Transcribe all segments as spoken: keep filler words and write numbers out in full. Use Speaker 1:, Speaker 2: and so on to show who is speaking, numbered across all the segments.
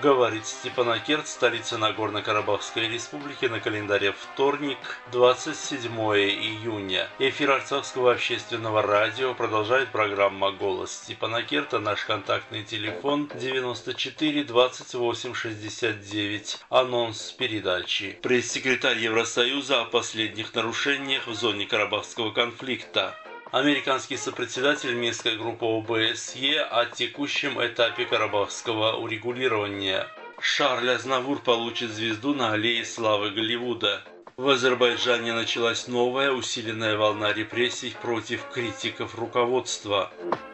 Speaker 1: Говорит Степанакерт, столица Нагорно-Карабахской республики, на календаре вторник, двадцать седьмое июня. Эфир Арцахского общественного радио продолжает программа «Голос Степанакерта». Наш контактный телефон девяносто четыре двадцать восемь шестьдесят девять. Анонс передачи. Пресс-секретарь Евросоюза о последних нарушениях в зоне Карабахского конфликта. Американский сопредседатель Минской группы О Бэ С Е о текущем этапе карабахского урегулирования. Шарль Азнавур получит звезду на аллее славы Голливуда. В Азербайджане началась новая усиленная волна репрессий против критиков руководства.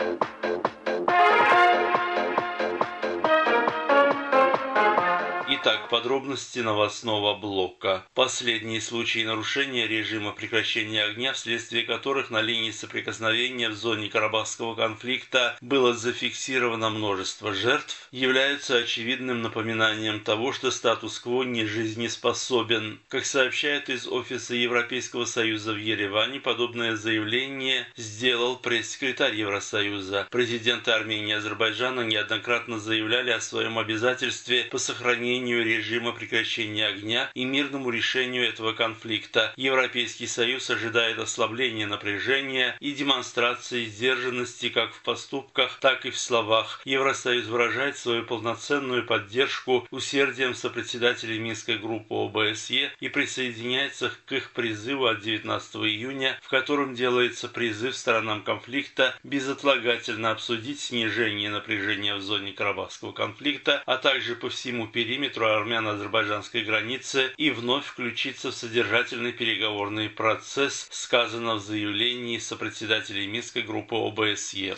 Speaker 1: Итак, подробности новостного блока. Последние случаи нарушения режима прекращения огня, вследствие которых на линии соприкосновения в зоне Карабахского конфликта было зафиксировано множество жертв, являются очевидным напоминанием того, что статус-кво не жизнеспособен. Как сообщает из Офиса Европейского Союза в Ереване, подобное заявление сделал пресс-секретарь Евросоюза. Президенты Армении и Азербайджана неоднократно заявляли о своем обязательстве по сохранению режима прекращения огня и мирному решению этого конфликта. Европейский Союз ожидает ослабления напряжения и демонстрации сдержанности как в поступках, так и в словах. Евросоюз выражает свою полноценную поддержку усердием сопредседателей Минской группы О Бэ С Е и присоединяется к их призыву от девятнадцатого июня, в котором делается призыв сторонам конфликта безотлагательно обсудить снижение напряжения в зоне Карабахского конфликта, а также по всему периметру армяно-азербайджанской границы и вновь включиться в содержательный переговорный процесс, сказано в заявлении сопредседателей Минской группы О Бэ С Е.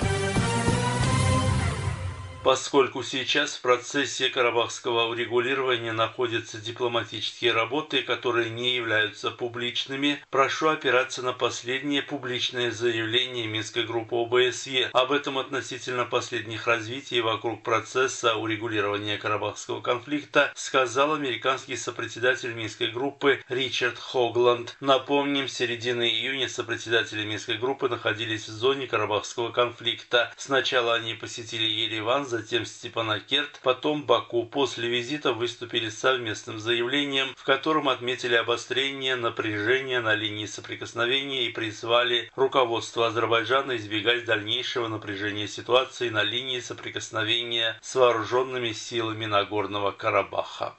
Speaker 1: Поскольку сейчас в процессе карабахского урегулирования находятся дипломатические работы, которые не являются публичными, прошу опираться на последнее публичное заявление Минской группы О Бэ С Е. Об этом относительно последних развитий вокруг процесса урегулирования карабахского конфликта сказал американский сопредседатель Минской группы Ричард Хогланд. Напомним, с середины июня сопредседатели Минской группы находились в зоне карабахского конфликта. Сначала они посетили Ереван, затем Степанакерт, потом Баку. После визита выступили с совместным заявлением, в котором отметили обострение напряжения на линии соприкосновения и призвали руководство Азербайджана избегать дальнейшего напряжения ситуации на линии соприкосновения с вооруженными силами Нагорного Карабаха.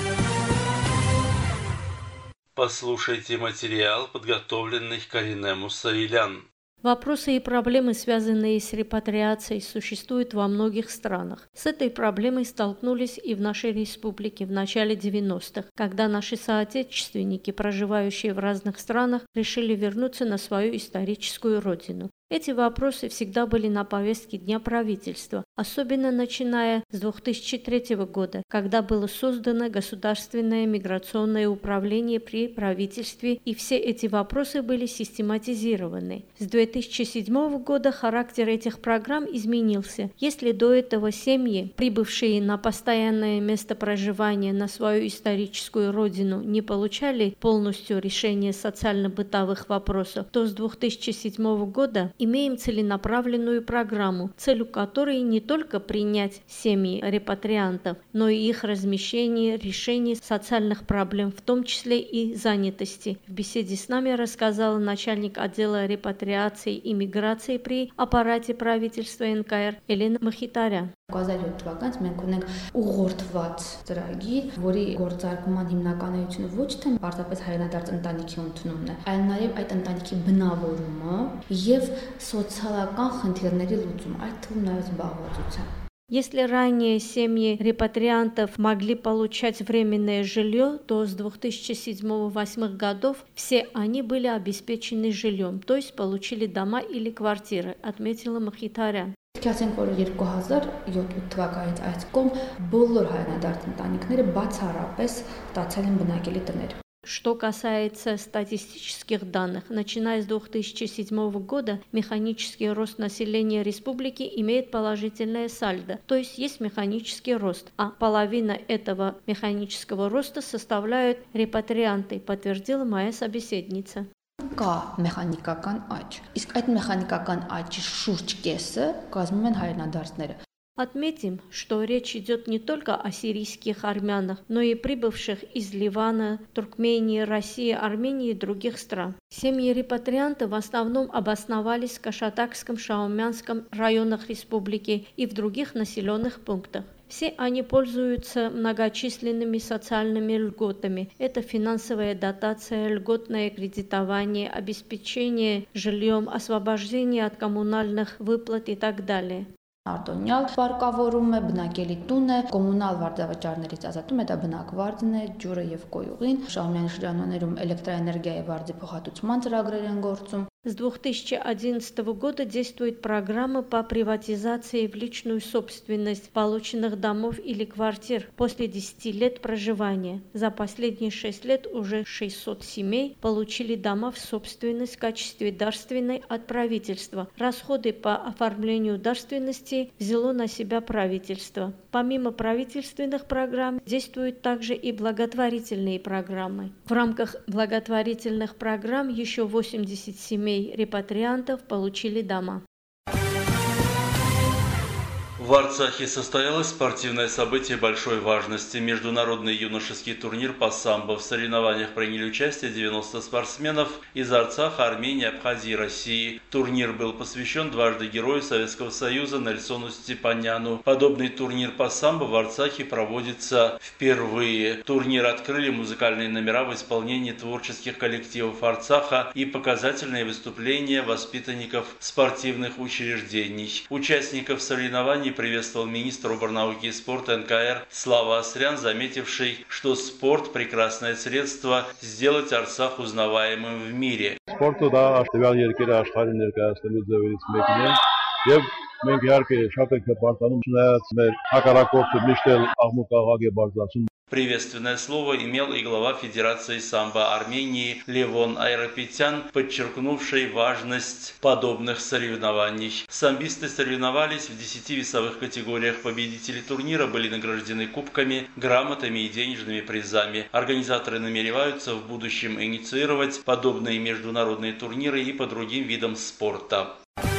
Speaker 1: Послушайте материал, подготовленный Карине Мусаилян.
Speaker 2: Вопросы и проблемы, связанные с репатриацией, существуют во многих странах. С этой проблемой столкнулись и в нашей республике в начале девяностых, когда наши соотечественники, проживающие в разных странах, решили вернуться на свою историческую родину. Эти вопросы всегда были на повестке дня правительства, особенно начиная с две тысячи третьего года, когда было создано Государственное миграционное управление при правительстве, и все эти вопросы были систематизированы. С две тысячи седьмого года характер этих программ изменился. Если до этого семьи, прибывшие на постоянное место проживания на свою историческую родину, не получали полностью решения социально-бытовых вопросов, то с две тысячи седьмого года имеем целенаправленную программу, целью которой не только принять семьи репатриантов, но и их размещение, решение социальных проблем, в том числе и занятости. В беседе с нами рассказала начальник отдела репатриации и миграции при аппарате правительства Эн Ка Эр Էլենա Մխիթարյան.
Speaker 3: երկու հազար յոթ թվականից մենք ունենք ուղղորդված ծրագիր, որի գործարկման հիմնականությունը ոչ թե պարզապես հայրենադարձ ընտանիքի ընդունումն է, այլ նաև այդ ընտանիքի բնավորումը եւ սոցիալական խնդիրների լուծումը, այդ թվում նաև զբաղվածության.
Speaker 2: Если ранее семьи репатриантов могли получать временное жилье, то с две тысячи седьмого — две тысячи восьмого годов все они были обеспечены жильем, то есть получили дома или квартиры, отметила Мխիթարյան.
Speaker 3: Ասենք որ երկու հազար յոթ թվականից այս կողմ բոլոր հայրենադարձ ընտանիքները բացառապես ստացել են բնակելի տներ.
Speaker 2: Что касается статистических данных, начиная с две тысячи седьмого года механический рост населения республики имеет положительное сальдо, то есть есть механический рост, а половина этого механического роста составляют репатрианты, подтвердила моя собеседница.
Speaker 3: Կա մեխանիկական աճ, իսկ այդ մեխանիկական աճի շուրջ կեսը կազմում են հայրենադարձները.
Speaker 2: Отметим, что речь идет не только о сирийских армянах, но и прибывших из Ливана, Туркмении, России, Армении и других стран. Семьи репатриантов в основном обосновались в Кашатакском, Шаумянском районах республики и в других населенных пунктах. Все они пользуются многочисленными социальными льготами. Это финансовая дотация, льготное кредитование, обеспечение жильем, освобождение от коммунальных выплат и так далее.
Speaker 3: Արտոնյալ վարկավորում է, բնակելի տուն է, կոմունալ վարձավճարներից ազատում է, դա բնակվարձն է, ջուրը եւ կոյուղին, Շահումյանի շրջաններում էլեկտրոէներգիայի վարձի փոխհատուցման ծրագրեր են գործում.
Speaker 2: С две тысячи одиннадцатого года действует программа по приватизации в личную собственность полученных домов или квартир после десяти лет проживания. За последние шесть лет уже шестьсот семей получили дома в собственность в качестве дарственной от правительства. Расходы по оформлению дарственности взяло на себя правительство. Помимо правительственных программ действуют также и благотворительные программы. В рамках благотворительных программ еще восемьдесят семей репатриантов получили дома.
Speaker 1: В Арцахе состоялось спортивное событие большой важности. Международный юношеский турнир по самбо. В соревнованиях приняли участие девяносто спортсменов из Арцаха, Армении, Абхазии и России. Турнир был посвящен дважды герою Советского Союза Нельсону Степаняну. Подобный турнир по самбо в Арцахе проводится впервые. Турнир открыли музыкальные номера в исполнении творческих коллективов Арцаха и показательные выступления воспитанников спортивных учреждений. Участников соревнований приветствовал министр оборнауки и спорта эн ка эр Слава Асрян, заметивший, что спорт – прекрасное средство сделать Арцах узнаваемым в мире.
Speaker 4: Спортը դա աշտվյալ երկերը աշխարհին ներկայացնելու ձևերից մեկն է եւ մենք իհարկե շատ ենք հպարտանում չնայած մեր հակառակորդը միշտ էլ աղմուկ-աղաղ է բարձրացնում.
Speaker 1: Приветственное слово имел и глава Федерации самбо Армении Левон Айрапетян, подчеркнувший важность подобных соревнований. Самбисты соревновались в десяти весовых категориях. Победители турнира были награждены кубками, грамотами и денежными призами. Организаторы намереваются в будущем инициировать подобные международные турниры и по другим видам спорта.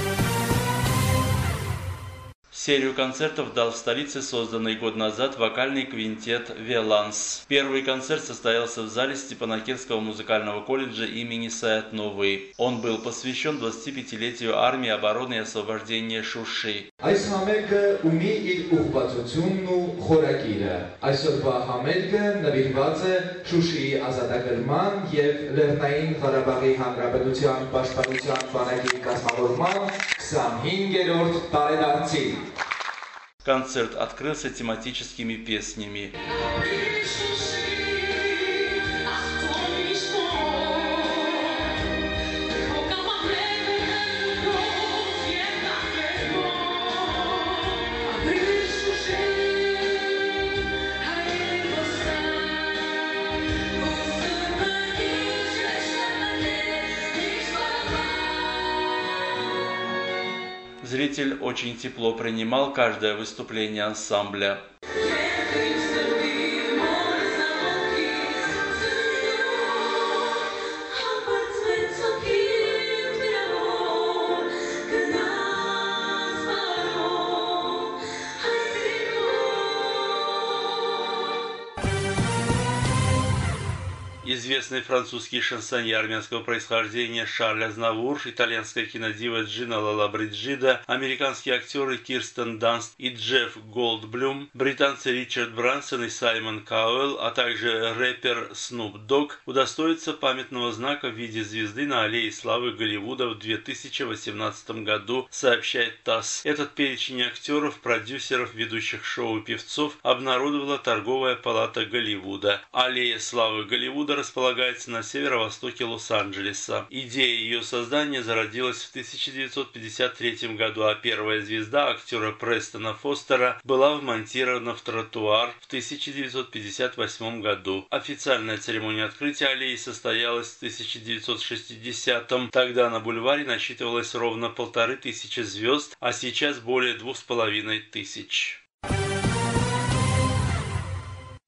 Speaker 1: Серию концертов дал в столице созданный год назад вокальный квинтет «Веланс». Первый концерт состоялся в зале Степанакерского музыкального колледжа имени Саят-Новы. Он был посвящен двадцатипятилетию армии обороны и освобождения Шуши.
Speaker 5: Այս համերգը ունի իր ուղղվածությունն ու խորագիրը։ Այսօրվա համերգը նվիրված է Շուշիի ազատագրման և Լեռնային Ղարաբաղի Հանրապետության պաշտպանության բանակի կազմավորման քսանհինգերորդ տարեդարձին։
Speaker 1: Концерт открылся тематическими песнями. Зритель очень тепло принимал каждое выступление ансамбля. Известный французский шансоньер армянского происхождения Шарль Азнавур, итальянская кинодива Джина Лалабриджида, американские актеры Кирстен Данст и Джефф Голдблюм, британцы Ричард Брансон и Саймон Кауэлл, а также рэпер Снуп Дог удостоятся памятного знака в виде звезды на Аллее славы Голливуда в две тысячи восемнадцатом году, сообщает ТАСС. Этот перечень актеров, продюсеров, ведущих шоу и певцов обнародовала торговая палата Голливуда. Аллея славы Голливуда располагается на северо-востоке Лос-Анджелеса. Идея ее создания зародилась в тысяча девятьсот пятьдесят третьем году, а первая звезда актера Престона Фостера была вмонтирована в тротуар в тысяча девятьсот пятьдесят восьмом году. Официальная церемония открытия аллеи состоялась в тысяча девятьсот шестидесятом. Тогда на бульваре насчитывалось ровно полторы тысячи звезд, а сейчас более двух с половиной тысяч.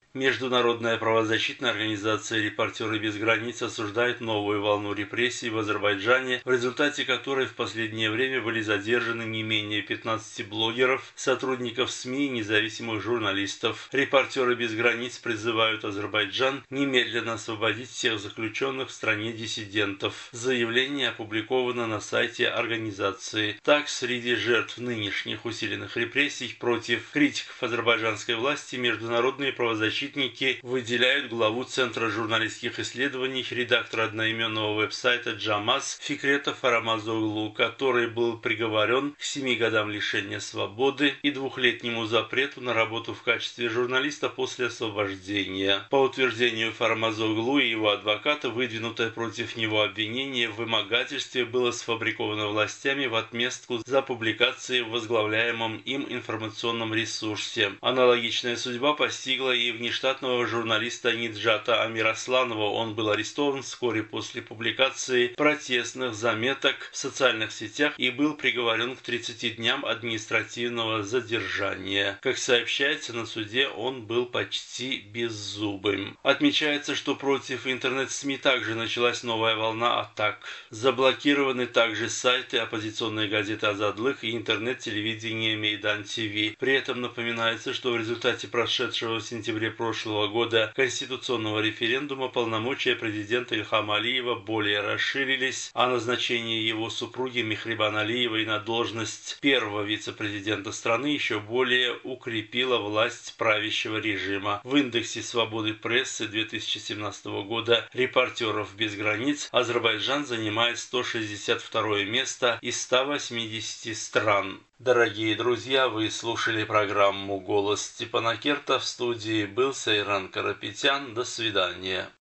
Speaker 1: Международная правозащитная организация «Репортеры без границ» осуждает новую волну репрессий в Азербайджане, в результате которой в последнее время были задержаны не менее пятнадцати блогеров, сотрудников СМИ и независимых журналистов. «Репортеры без границ» призывают Азербайджан немедленно освободить всех заключенных в стране диссидентов. Заявление опубликовано на сайте организации. Так, среди жертв нынешних усиленных репрессий против критиков азербайджанской власти международные правозащитники выделяют главу Центра журналистских исследований, редактора одноименного веб-сайта «Джамаз» Фикрета Фарамазоглу, который был приговорен к семи годам лишения свободы и двухлетнему запрету на работу в качестве журналиста после освобождения. По утверждению Фарамазоглу и его адвоката, выдвинутое против него обвинение в вымогательстве было сфабриковано властями в отместку за публикации в возглавляемом им информационном ресурсе. Аналогичная судьба постигла и внешне штатного журналиста Ниджата Амирасланова. Он был арестован вскоре после публикации протестных заметок в социальных сетях и был приговорен к тридцати дням административного задержания. Как сообщается, на суде он был почти беззубым. Отмечается, что против интернет-СМИ также началась новая волна атак. Заблокированы также сайты оппозиционной газеты «Азадлык» и интернет-телевидение Мейдан ТВ. При этом напоминается, что в результате прошедшего в сентябре прошлого года конституционного референдума полномочия президента Ильхама Алиева более расширились, а назначение его супруги Мехрибан Алиевой на должность первого вице-президента страны еще более укрепило власть правящего режима. В индексе свободы прессы две тысячи семнадцатого года «Репортеров без границ» Азербайджан занимает сто шестьдесят второе место из ста восьмидесяти стран. Дорогие друзья, вы слушали программу «Голос Степана Керта». В студии был Сейран Карапетян. До свидания.